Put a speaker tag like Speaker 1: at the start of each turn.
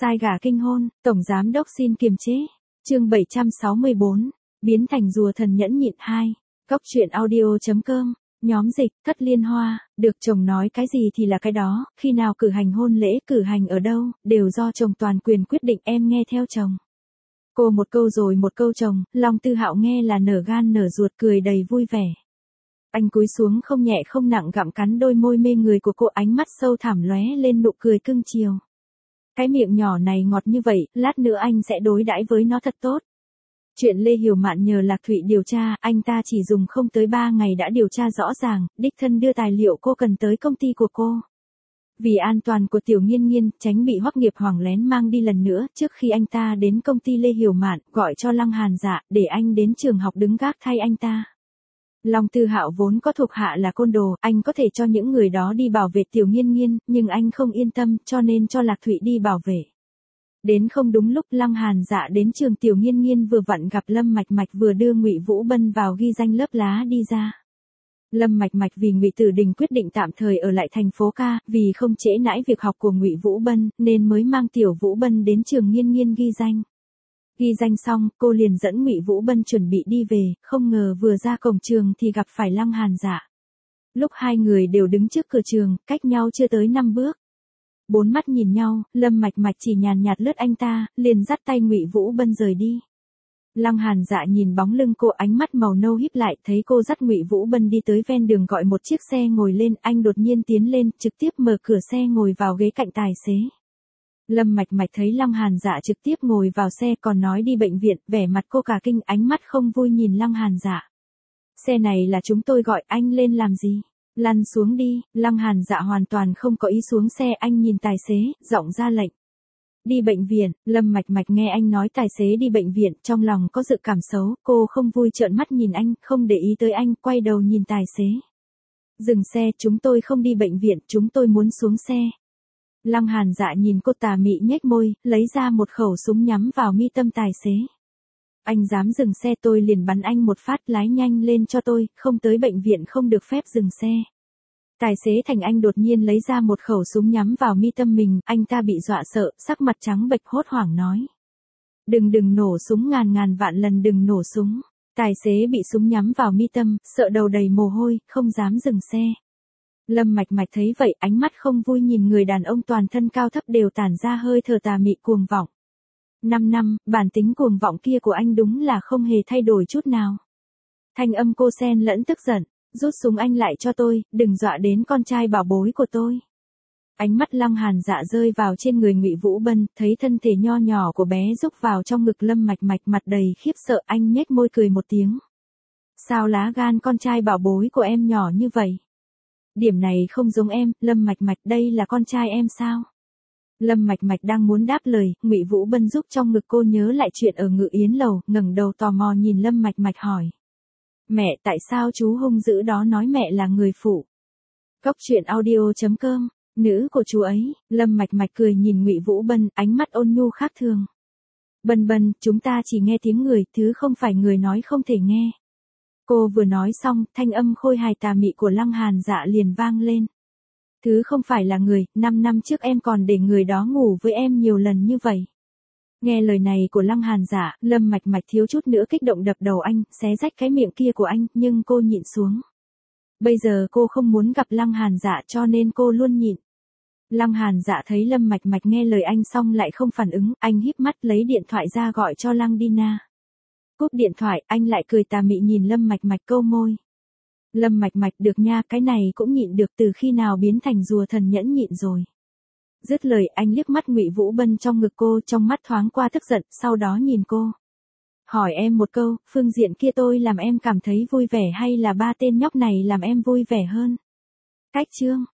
Speaker 1: Sai gà kinh hôn, tổng giám đốc xin kiềm chế. Chương 764, biến thành rùa thần nhẫn nhịn 2. Cóc truyện audio.com. Nhóm dịch, Thất Liên Hoa, được chồng nói cái gì thì là cái đó, khi nào cử hành hôn lễ, cử hành ở đâu, đều do chồng toàn quyền quyết định, em nghe theo chồng. Cô một câu rồi một câu chồng, Long Tư Hạo nghe là nở gan nở ruột, cười đầy vui vẻ. Anh cúi xuống không nhẹ không nặng gặm cắn đôi môi mê người của cô, ánh mắt sâu thẳm lóe lên nụ cười cưng chiều. Cái miệng nhỏ này ngọt như vậy, lát nữa anh sẽ đối đãi với nó thật tốt. Chuyện Lê Hiểu Mạn nhờ Lạc Thụy điều tra, anh ta chỉ dùng không tới 3 ngày đã điều tra rõ ràng, đích thân đưa tài liệu cô cần tới công ty của cô. Vì an toàn của Tiểu Nghiên Nghiên, tránh bị Hoắc Nghiệp Hoàng lén mang đi lần nữa, trước khi anh ta đến công ty Lê Hiểu Mạn, gọi cho Lăng Hàn Dạ, để anh đến trường học đứng gác thay anh ta. Long Tư Hạo vốn có thuộc hạ là côn đồ, anh có thể cho những người đó đi bảo vệ Tiểu Nghiên Nghiên, nhưng anh không yên tâm, cho nên cho Lạc Thụy đi bảo vệ. Đến không đúng lúc, Lăng Hàn Dạ đến trường Tiểu Nghiên Nghiên vừa vặn gặp Lâm Mạch Mạch vừa đưa Ngụy Vũ Bân vào ghi danh lớp lá đi ra. Lâm Mạch Mạch vì Ngụy Tử Đình quyết định tạm thời ở lại thành phố ca, vì không trễ nãi việc học của Ngụy Vũ Bân, nên mới mang Tiểu Vũ Bân đến trường Nghiên Nghiên ghi danh. Ghi danh xong, cô liền dẫn Ngụy Vũ Bân chuẩn bị đi về, không ngờ vừa ra cổng trường thì gặp phải Lăng Hàn Dạ. Lúc hai người đều đứng trước cửa trường, cách nhau chưa tới 5 bước. Bốn mắt nhìn nhau, Lâm Mạch Mạch chỉ nhàn nhạt lướt anh ta, liền dắt tay Ngụy Vũ Bân rời đi. Lăng Hàn Dạ nhìn bóng lưng cô, ánh mắt màu nâu híp lại, thấy cô dắt Ngụy Vũ Bân đi tới ven đường gọi một chiếc xe ngồi lên, anh đột nhiên tiến lên, trực tiếp mở cửa xe ngồi vào ghế cạnh tài xế. Lâm Mạch Mạch thấy Lăng Hàn Dạ trực tiếp ngồi vào xe còn nói đi bệnh viện, vẻ mặt cô cả kinh, ánh mắt không vui nhìn Lăng Hàn Dạ. Xe này là chúng tôi gọi, anh lên làm gì? Lăn xuống đi. Lăng Hàn Dạ hoàn toàn không có ý xuống xe, anh nhìn tài xế, giọng ra lệnh. Đi bệnh viện. Lâm Mạch Mạch nghe anh nói tài xế đi bệnh viện, trong lòng có dự cảm xấu, cô không vui trợn mắt nhìn anh, không để ý tới anh, quay đầu nhìn tài xế. Dừng xe, chúng tôi không đi bệnh viện, chúng tôi muốn xuống xe. Lăng Hàn Dạ nhìn cô tà mị nhếch môi, lấy ra một khẩu súng nhắm vào mi tâm tài xế. Anh dám dừng xe tôi liền bắn anh một phát, lái nhanh lên cho tôi, không tới bệnh viện không được phép dừng xe. Tài xế Thành Anh đột nhiên lấy ra một khẩu súng nhắm vào mi tâm mình, anh ta bị dọa sợ, sắc mặt trắng bệch hốt hoảng nói. Đừng nổ súng, ngàn vạn lần đừng nổ súng. Tài xế bị súng nhắm vào mi tâm, sợ đầu đầy mồ hôi, không dám dừng xe. Lâm Mạch Mạch thấy vậy, ánh mắt không vui nhìn người đàn ông toàn thân cao thấp đều tản ra hơi thở tà mị cuồng vọng. 5 năm, bản tính cuồng vọng kia của anh đúng là không hề thay đổi chút nào. Thanh âm cô xen lẫn tức giận, rút súng anh lại cho tôi, đừng dọa đến con trai bảo bối của tôi. Ánh mắt Lăng Hàn Dạ rơi vào trên người Ngụy Vũ Bân, thấy thân thể nho nhỏ của bé rúc vào trong ngực Lâm Mạch Mạch, mặt đầy khiếp sợ, anh nhếch môi cười một tiếng. Sao lá gan con trai bảo bối của em nhỏ như vậy? Điểm này không giống em, Lâm Mạch Mạch, đây là con trai em sao? Lâm Mạch Mạch đang muốn đáp lời, Ngụy Vũ Bân giúp trong ngực cô nhớ lại chuyện ở Ngự Yến lầu, ngẩng đầu tò mò nhìn Lâm Mạch Mạch hỏi. Mẹ, tại sao chú hung dữ đó nói mẹ là người phụ? Cóc truyện audio.com, nữ của chú ấy. Lâm Mạch Mạch cười nhìn Ngụy Vũ Bân, ánh mắt ôn nhu khác thường. Bân, chúng ta chỉ nghe tiếng người, thứ không phải người nói không thể nghe. Cô vừa nói xong, thanh âm khôi hài tà mị của Lăng Hàn Dạ liền vang lên. Thứ không phải là người, 5 năm trước em còn để người đó ngủ với em nhiều lần như vậy. Nghe lời này của Lăng Hàn Dạ, Lâm Mạch Mạch thiếu chút nữa kích động đập đầu anh, xé rách cái miệng kia của anh, nhưng cô nhịn xuống. Bây giờ cô không muốn gặp Lăng Hàn Dạ cho nên cô luôn nhịn. Lăng Hàn Dạ thấy Lâm Mạch Mạch nghe lời anh xong lại không phản ứng, anh híp mắt lấy điện thoại ra gọi cho Lăng Dina. Cúp điện thoại, anh lại cười tà mị nhìn Lâm Mạch Mạch câu môi. Lâm Mạch Mạch, được nha, cái này cũng nhịn được, từ khi nào biến thành rùa thần nhẫn nhịn rồi. Dứt lời, anh liếc mắt Ngụy Vũ Bân trong ngực cô, trong mắt thoáng qua tức giận, sau đó nhìn cô. Hỏi em một câu, phương diện kia tôi làm em cảm thấy vui vẻ hay là ba tên nhóc này làm em vui vẻ hơn? Cách chương.